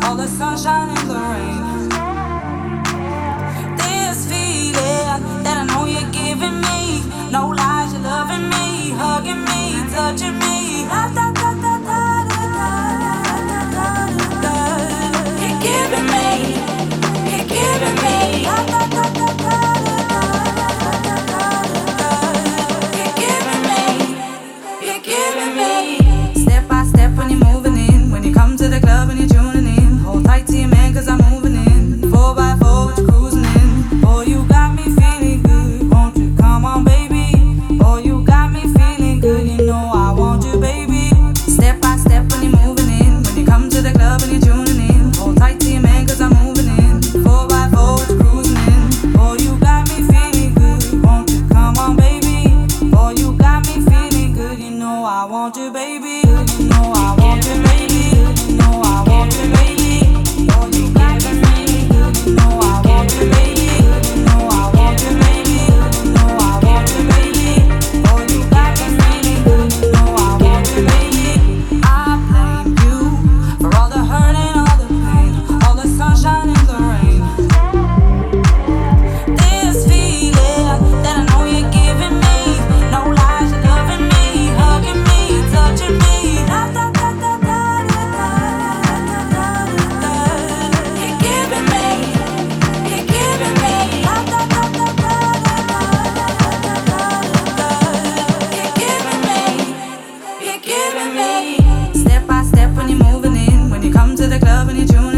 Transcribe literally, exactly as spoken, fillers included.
all the sunshine and the rain. This feeling that I know you're giving me, no lies, you're loving me, hugging me, touching me. Da, da, da, da, da, da, da, da, da. You're giving me, you're giving me. Da, da, da, da, da, da, da, da. You're giving me, you're giving me. Step by step when you're moving in, when you come to the club and you're tuning in. Hold tight to your man 'cause I'm moving in. Four by four, what you cruising in. Boy, you got me feeling good. Won't you come on, baby? Boy, you got me feeling good. You know I want you, baby. Step by step when you're moving in, when you come to the club and you're tuning in. Hold tight to your man 'cause I'm moving in. Four by four, what you cruising in. Boy, you got me feeling good. Won't you come on, baby? Boy, you got me feeling good. You know I want you, baby. You know I want you, baby. You know I want you, baby. Boy, you got me feeling good. You know I want you, baby. You know I want you, baby. You know I want you, baby. Boy, you got me feeling good. You know I want you, baby. I blame you for all the hurt and all the pain, all the sunshine and the rain. This feeling that I know you're giving me, no lies, you're loving me, hugging me, touching me. Da, da, da, da, da, da, da, da, da. You're giving me, you're giving me. Da, da, da, da, da, da, da, da. You're giving me, you're giving me. Step by step when you're moving in, when you come to the club and you're tuning